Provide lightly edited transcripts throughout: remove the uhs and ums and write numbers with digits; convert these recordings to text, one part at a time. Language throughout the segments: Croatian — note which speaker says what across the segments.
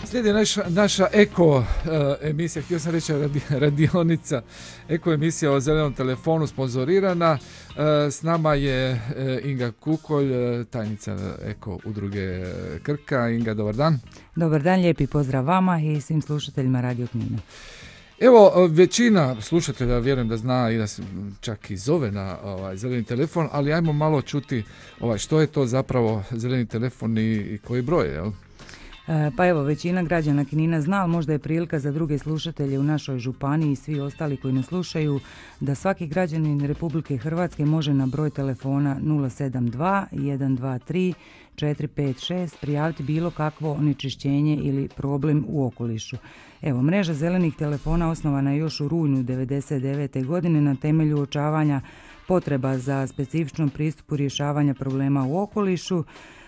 Speaker 1: Slijedi naša eko emisija, htio sam reći radionica, eko emisija o zelenom telefonu sponzorirana. S nama je Inga Kukolj, tajnica eko udruge Krka. Inga, dobar dan.
Speaker 2: Dobar dan, lijepi pozdrav vama i svim slušateljima Radio Knina.
Speaker 1: Evo, većina slušatelja vjerujem da zna i da se čak i zove na zeleni telefon, ali ajmo malo čuti što je to zapravo zeleni telefon i koji broj, jel?
Speaker 2: Pa evo, većina građana Knina zna, ali možda je prilika za druge slušatelje u našoj županiji i svi ostali koji nas slušaju, da svaki građanin Republike Hrvatske može na broj telefona 072 123 456 prijaviti bilo kakvo onečišćenje ili problem u okolišu. Evo, mreža zelenih telefona osnovana je još u rujnu 1999. godine na temelju uočavanja potreba za specifičnom pristupu rješavanja problema u okolišu.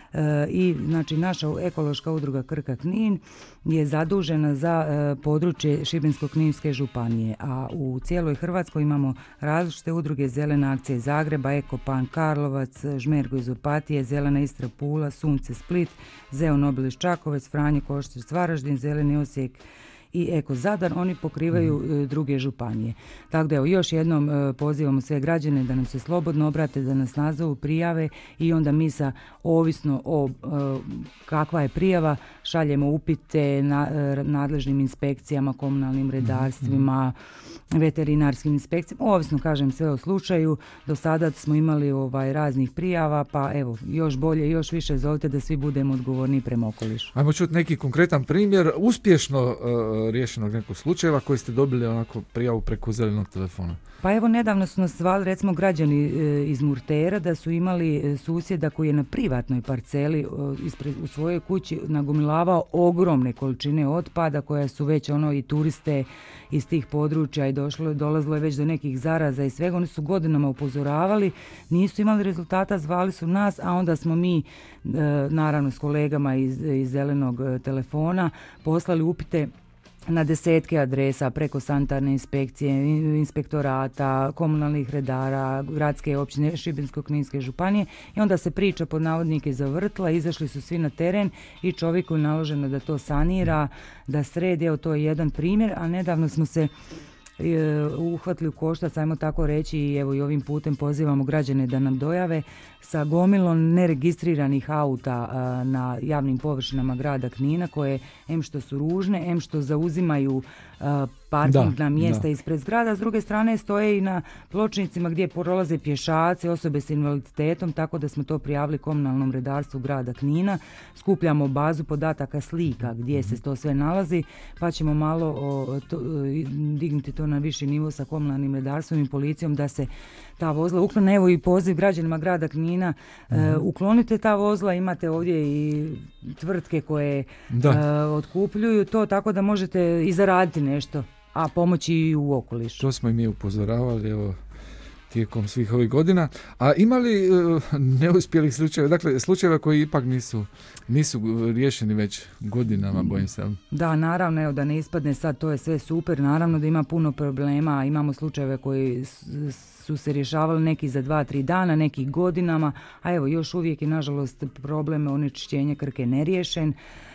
Speaker 2: I znači naša ekološka udruga Krka Knin je zadužena za područje Šibensko-kninske županije, a u cijeloj Hrvatskoj imamo različite udruge: Zelena akcija Zagreba, Ekopan Karlovac, Žmergo iz Opatije, Zelena Istra Pula, Sunce Split, Zeo Nobilis Čakovec, Franje Koštrac Varaždin, Zeleni Osijek i Eko Zadar. Oni pokrivaju druge županije. Tako da evo, još jednom pozivamo sve građane da nam se slobodno obrate, da nas nazovu, prijave i onda mi ovisno o kakva je prijava šaljemo upite nadležnim inspekcijama, komunalnim redarstvima, veterinarskim inspekcijama, ovisno, kažem, sve o slučaju. Do sada smo imali raznih prijava, pa evo, još bolje, još više zovite da svi budemo odgovorni prema okolišu.
Speaker 1: Ajmo čuti neki konkretan primjer uspješno riješenog nekog slučajeva koji ste dobili onako prijavu preko zelenog telefona.
Speaker 2: Pa evo, nedavno su nas zvali recimo građani iz Murtera da su imali susjeda koji je na privatnoj parceli u svojoj kući nagomilavao ogromne količine otpada koja su već i turiste iz tih područja i dolazilo je već do nekih zaraza i svega. Oni su godinama upozoravali, nisu imali rezultata, zvali su nas, a onda smo mi naravno s kolegama iz zelenog telefona poslali upite na desetke adresa preko sanitarne inspekcije, inspektorata, komunalnih redara, gradske općine Šibensko-kninske županije i onda se priča pod navodnike zavrtla, izašli su svi na teren i čovjeku je naloženo da to sanira, da sredi. Evo, to je jedan primjer, a nedavno smo se uhvatili u koštac, ajmo tako reći, i evo i ovim putem pozivamo građane da nam dojave sa gomilom neregistriranih auta na javnim površinama grada Knina, koje em što su ružne, em što zauzimaju parkingna mjesta ispred zgrada, s druge strane stoje i na pločnicima gdje prolaze pješaci, osobe s invaliditetom, tako da smo to prijavili komunalnom redarstvu grada Knina. Skupljamo bazu podataka slika gdje se to sve nalazi, pa ćemo malo dignuti to na viši nivo sa komunalnim redarstvom i policijom da se ta vozila uklone. Evo i poziv građanima grada Knina, uklonite ta vozila, imate ovdje i tvrtke koje otkupljuju to, tako da možete i zaraditi nešto, a pomoći i u okolišu.
Speaker 1: To smo i mi upozoravali, evo, tijekom svih ovih godina. A ima li neuspjelih slučajeva, dakle slučajeva koji ipak nisu riješeni već godinama, bojim se?
Speaker 2: Da, naravno, evo, da ne ispadne sad to je sve super, naravno da ima puno problema, imamo slučajeve koji su se rješavali neki za 2-3 dana, neki godinama, a evo još uvijek je nažalost problem onečišćenja Krke neriješen.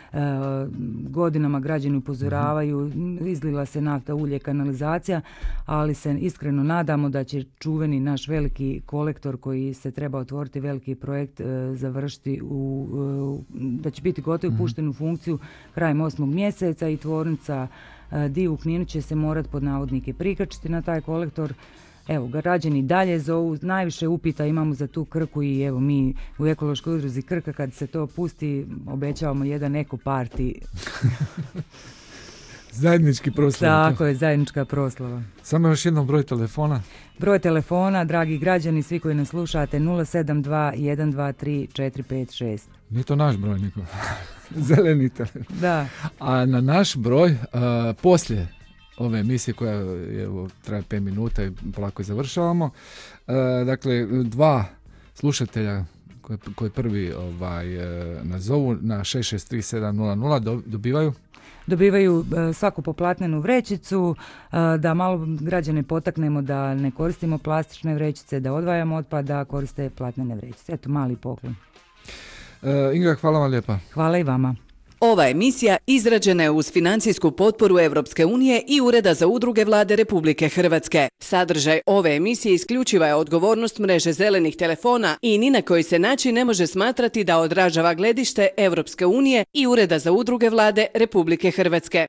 Speaker 2: Godinama građani upozoravaju, izlila se nafta, ulje, kanalizacija, ali se iskreno nadamo da će čuveni naš veliki kolektor koji se treba otvoriti, veliki projekt, završiti da će biti gotov i pušten u funkciju krajem 8. mjeseca i tvornica Div u Kninu će se morati pod navodnike prikačiti na taj kolektor. Evo, građani dalje zovu, najviše upita imamo za tu Krku i evo mi u ekološkoj udruzi Krka kad se to pusti obećavamo jedan eko party.
Speaker 1: Zajednički proslava.
Speaker 2: Tako je, zajednička proslava.
Speaker 1: Samo još jednom broj telefona.
Speaker 2: Broj telefona, dragi građani, svi koji nas slušate, 072 123 456.
Speaker 1: Nije to naš broj, niko. Zeleni telefon.
Speaker 2: Da.
Speaker 1: A na naš broj, poslije ove emisije koja traje 5 minuta i polako završavamo. Dakle, dva slušatelja koji prvi nazovu na 663
Speaker 2: dobivaju svaku poplatnenu vrećicu, da malo građane potaknemo da ne koristimo plastične vrećice, da odvajamo otpad, da koriste platnene vrećice. Eto, mali poklon.
Speaker 1: Inga, hvala vam lijepa.
Speaker 2: Hvala i vama.
Speaker 3: Ova emisija izrađena je uz financijsku potporu Europske unije i Ureda za udruge Vlade Republike Hrvatske. Sadržaj ove emisije isključiva je odgovornost mreže zelenih telefona i ni na koji se način ne može smatrati da odražava gledište Europske unije i Ureda za udruge Vlade Republike Hrvatske.